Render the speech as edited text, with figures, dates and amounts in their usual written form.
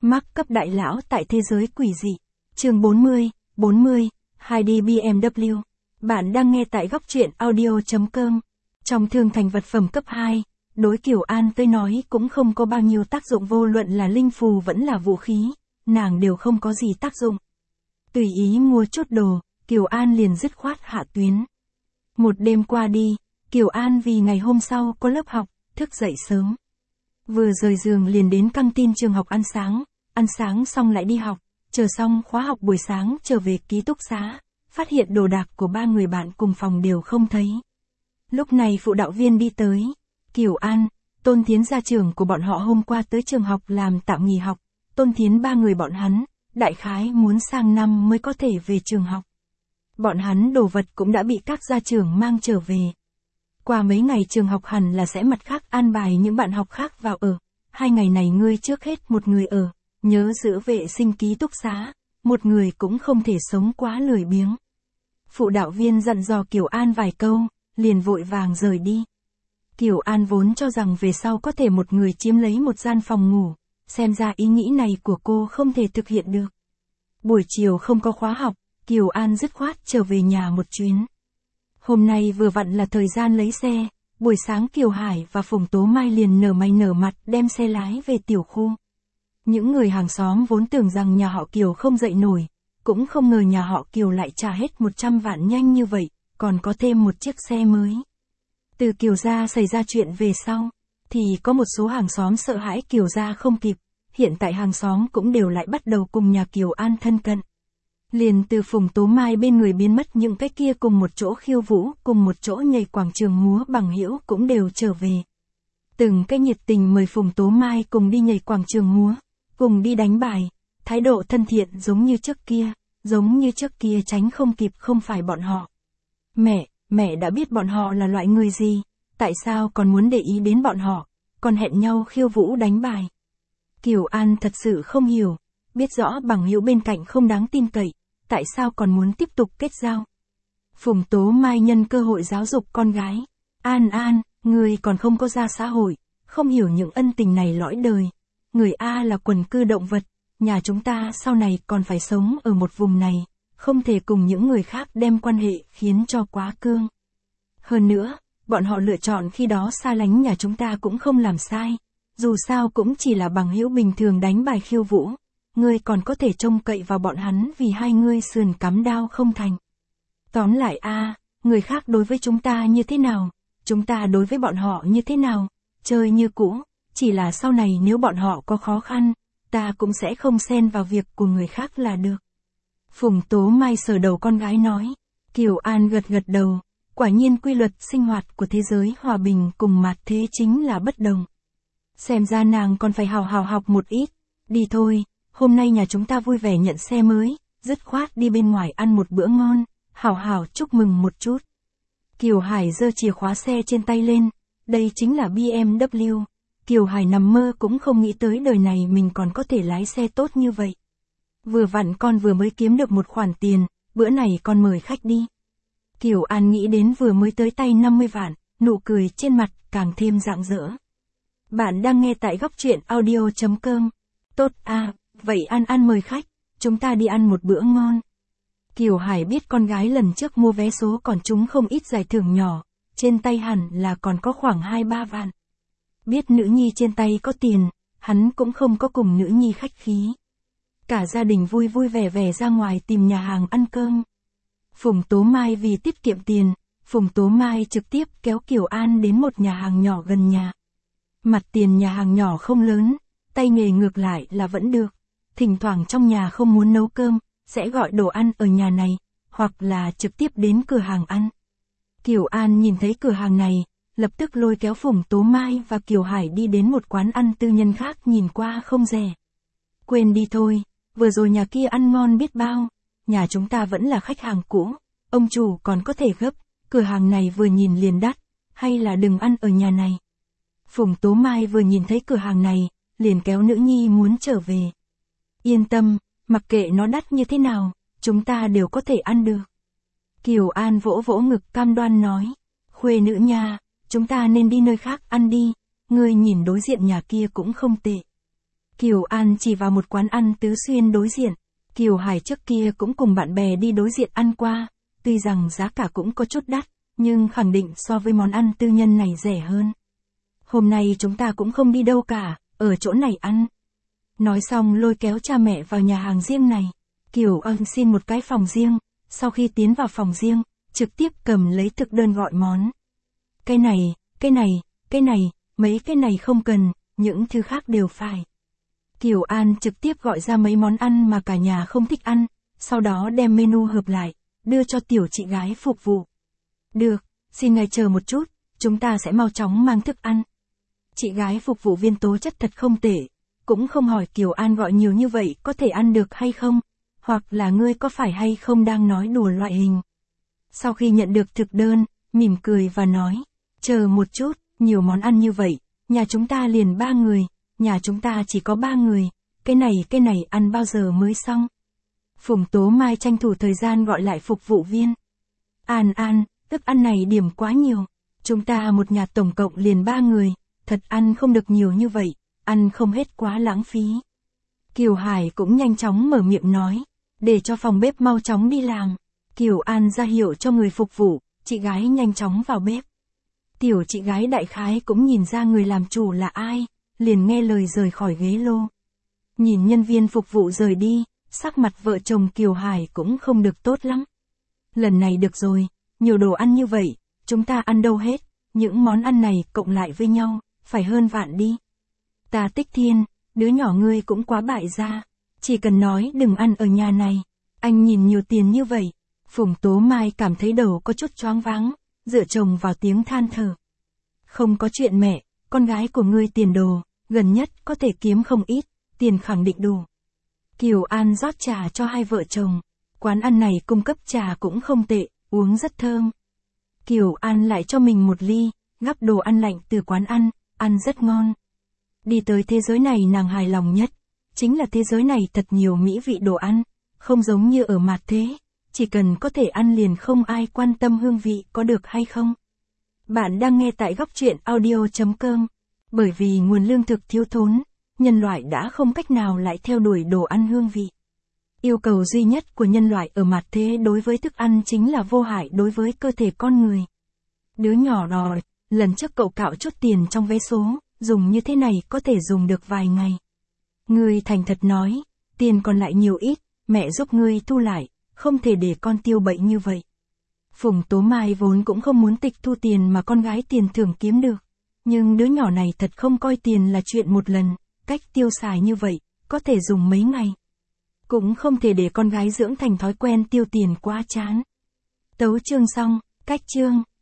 Mark cấp đại lão tại thế giới quỷ dị. Chương 40, 2D BMW. Bạn đang nghe tại góc truyện audio.com. Trong thương thành vật phẩm cấp 2, đối Kiều An tới nói cũng không có bao nhiêu tác dụng, vô luận là linh phù vẫn là vũ khí, nàng đều không có gì tác dụng. Tùy ý mua chút đồ, Kiều An liền dứt khoát hạ tuyến. Một đêm qua đi, Kiều An vì ngày hôm sau có lớp học, thức dậy sớm. Vừa rời giường liền đến căng tin trường học ăn sáng xong lại đi học, chờ xong khóa học buổi sáng trở về ký túc xá, phát hiện đồ đạc của 3 người bạn cùng phòng đều không thấy. Lúc này phụ đạo viên đi tới, Kiều An, Tôn Thiến gia trưởng của bọn họ hôm qua tới trường học làm tạm nghỉ học, Tôn Thiến 3 người bọn hắn, đại khái muốn sang năm mới có thể về trường học. Bọn hắn đồ vật cũng đã bị các gia trưởng mang trở về. Qua mấy ngày trường học hẳn là sẽ mặt khác an bài những bạn học khác vào ở, 2 ngày này ngươi trước hết một người ở, nhớ giữ vệ sinh ký túc xá, một người cũng không thể sống quá lười biếng. Phụ đạo viên dặn dò Kiều An vài câu, liền vội vàng rời đi. Kiều An vốn cho rằng về sau có thể một người chiếm lấy một gian phòng ngủ, xem ra ý nghĩ này của cô không thể thực hiện được. Buổi chiều không có khóa học, Kiều An dứt khoát trở về nhà một chuyến. Hôm nay vừa vặn là thời gian lấy xe, buổi sáng Kiều Hải và Phùng Tố Mai liền nở mày nở mặt đem xe lái về tiểu khu. Những người hàng xóm vốn tưởng rằng nhà họ Kiều không dậy nổi, cũng không ngờ nhà họ Kiều lại trả hết 100 vạn nhanh như vậy, còn có thêm một chiếc xe mới. Từ Kiều gia xảy ra chuyện về sau, thì có một số hàng xóm sợ hãi Kiều gia không kịp, hiện tại hàng xóm cũng đều lại bắt đầu cùng nhà Kiều An thân cận. Liền từ Phùng Tố Mai bên người biến mất những cái kia cùng một chỗ khiêu vũ, cùng một chỗ nhảy quảng trường múa bằng hữu cũng đều trở về. Từng cái nhiệt tình mời Phùng Tố Mai cùng đi nhảy quảng trường múa, cùng đi đánh bài, thái độ thân thiện giống như trước kia tránh không kịp không phải bọn họ. Mẹ đã biết bọn họ là loại người gì, tại sao còn muốn để ý đến bọn họ, còn hẹn nhau khiêu vũ đánh bài. Kiều An thật sự không hiểu, biết rõ bằng hữu bên cạnh không đáng tin cậy, tại sao còn muốn tiếp tục kết giao. Phùng Tố Mai nhân cơ hội giáo dục con gái. An, người còn không có ra xã hội, không hiểu những ân tình này lõi đời. Người A là quần cư động vật, nhà chúng ta sau này còn phải sống ở một vùng này, không thể cùng những người khác đem quan hệ khiến cho quá cương. Hơn nữa, bọn họ lựa chọn khi đó xa lánh nhà chúng ta cũng không làm sai, dù sao cũng chỉ là bằng hữu bình thường đánh bài khiêu vũ. Ngươi còn có thể trông cậy vào bọn hắn vì hai ngươi sườn cắm đao không thành. Tóm lại người khác đối với chúng ta như thế nào, chúng ta đối với bọn họ như thế nào, chơi như cũ, chỉ là sau này nếu bọn họ có khó khăn, ta cũng sẽ không xen vào việc của người khác là được. Phùng Tố Mai sờ đầu con gái nói, Kiều An gật đầu, quả nhiên quy luật sinh hoạt của thế giới hòa bình cùng mạt thế chính là bất đồng. Xem ra nàng còn phải hào học một ít, đi thôi. Hôm nay nhà chúng ta vui vẻ nhận xe mới, dứt khoát đi bên ngoài ăn một bữa ngon, hào chúc mừng một chút. Kiều Hải giơ chìa khóa xe trên tay lên, đây chính là BMW. Kiều Hải nằm mơ cũng không nghĩ tới đời này mình còn có thể lái xe tốt như vậy. Vừa vặn con vừa mới kiếm được một khoản tiền, bữa này con mời khách đi. Kiều An nghĩ đến vừa mới tới tay 50 vạn, nụ cười trên mặt càng thêm rạng rỡ. Bạn đang nghe tại góc truyện audio.com. Tốt vậy An mời khách, chúng ta đi ăn một bữa ngon. Kiều Hải biết con gái lần trước mua vé số còn trúng không ít giải thưởng nhỏ, trên tay hẳn là còn có khoảng 2-3 vạn. Biết nữ nhi trên tay có tiền, hắn cũng không có cùng nữ nhi khách khí. Cả gia đình vui vẻ ra ngoài tìm nhà hàng ăn cơm. Phùng Tố Mai vì tiết kiệm tiền, Phùng Tố Mai trực tiếp kéo Kiều An đến một nhà hàng nhỏ gần nhà. Mặt tiền nhà hàng nhỏ không lớn, tay nghề ngược lại là vẫn được. Thỉnh thoảng trong nhà không muốn nấu cơm, sẽ gọi đồ ăn ở nhà này, hoặc là trực tiếp đến cửa hàng ăn. Kiều An nhìn thấy cửa hàng này, lập tức lôi kéo Phùng Tố Mai và Kiều Hải đi đến một quán ăn tư nhân khác nhìn qua không rẻ. Quên đi thôi, vừa rồi nhà kia ăn ngon biết bao, nhà chúng ta vẫn là khách hàng cũ, ông chủ còn có thể gấp, cửa hàng này vừa nhìn liền đắt, hay là đừng ăn ở nhà này. Phùng Tố Mai vừa nhìn thấy cửa hàng này, liền kéo nữ nhi muốn trở về. Yên tâm, mặc kệ nó đắt như thế nào, chúng ta đều có thể ăn được. Kiều An vỗ ngực cam đoan nói, khuê nữ nha, chúng ta nên đi nơi khác ăn đi, ngươi nhìn đối diện nhà kia cũng không tệ. Kiều An chỉ vào một quán ăn Tứ Xuyên đối diện. Kiều Hải trước kia cũng cùng bạn bè đi đối diện ăn qua, tuy rằng giá cả cũng có chút đắt, nhưng khẳng định so với món ăn tư nhân này rẻ hơn. Hôm nay chúng ta cũng không đi đâu cả, ở chỗ này ăn. Nói xong lôi kéo cha mẹ vào nhà hàng riêng này. Kiều An xin một cái phòng riêng, sau khi tiến vào phòng riêng, trực tiếp cầm lấy thực đơn gọi món. Cái này, mấy cái này không cần, những thứ khác đều phải. Kiều An trực tiếp gọi ra mấy món ăn mà cả nhà không thích ăn, sau đó đem menu hợp lại, đưa cho tiểu chị gái phục vụ. Được, xin ngài chờ một chút, chúng ta sẽ mau chóng mang thức ăn. Chị gái phục vụ viên tố chất thật không tệ, cũng không hỏi Kiều An gọi nhiều như vậy có thể ăn được hay không, hoặc là ngươi có phải hay không đang nói đùa loại hình. Sau khi nhận được thực đơn, mỉm cười và nói, chờ một chút, nhiều món ăn như vậy, nhà chúng ta liền 3 người, nhà chúng ta chỉ có 3 người, cái này ăn bao giờ mới xong. Phùng Tố Mai tranh thủ thời gian gọi lại phục vụ viên. An, thức ăn này điểm quá nhiều, chúng ta một nhà tổng cộng liền 3 người, thật ăn không được nhiều như vậy, ăn không hết quá lãng phí. Kiều Hải cũng nhanh chóng mở miệng nói, để cho phòng bếp mau chóng đi làm. Kiều An ra hiệu cho người phục vụ, chị gái nhanh chóng vào bếp. Tiểu chị gái đại khái cũng nhìn ra người làm chủ là ai, liền nghe lời rời khỏi ghế lô. Nhìn nhân viên phục vụ rời đi, sắc mặt vợ chồng Kiều Hải cũng không được tốt lắm. Lần này được rồi, nhiều đồ ăn như vậy, chúng ta ăn đâu hết, những món ăn này cộng lại với nhau, phải hơn vạn đi. Ta Tích Thiên, đứa nhỏ ngươi cũng quá bại gia, chỉ cần nói đừng ăn ở nhà này, anh nhìn nhiều tiền như vậy. Phùng Tố Mai cảm thấy đầu có chút choáng váng, dựa chồng vào tiếng than thở. Không có chuyện mẹ, con gái của ngươi tiền đồ, gần nhất có thể kiếm không ít, tiền khẳng định đủ. Kiều An rót trà cho hai vợ chồng, quán ăn này cung cấp trà cũng không tệ, uống rất thơm. Kiều An lại cho mình một ly, gắp đồ ăn lạnh từ quán ăn rất ngon. Đi tới thế giới này nàng hài lòng nhất, chính là thế giới này thật nhiều mỹ vị đồ ăn, không giống như ở mặt thế, chỉ cần có thể ăn liền không ai quan tâm hương vị có được hay không. Bạn đang nghe tại góc truyện audio.com, bởi vì nguồn lương thực thiếu thốn, nhân loại đã không cách nào lại theo đuổi đồ ăn hương vị. Yêu cầu duy nhất của nhân loại ở mặt thế đối với thức ăn chính là vô hại đối với cơ thể con người. Đứa nhỏ đòi, lần trước cậu cạo chút tiền trong vé số, dùng như thế này có thể dùng được vài ngày. Ngươi thành thật nói, tiền còn lại nhiều ít, mẹ giúp ngươi thu lại, không thể để con tiêu bậy như vậy. Phùng Tố Mai vốn cũng không muốn tịch thu tiền mà con gái tiền thưởng kiếm được, nhưng đứa nhỏ này thật không coi tiền là chuyện một lần, cách tiêu xài như vậy, có thể dùng mấy ngày. Cũng không thể để con gái dưỡng thành thói quen tiêu tiền quá chán. Tấu chương xong, cách chương.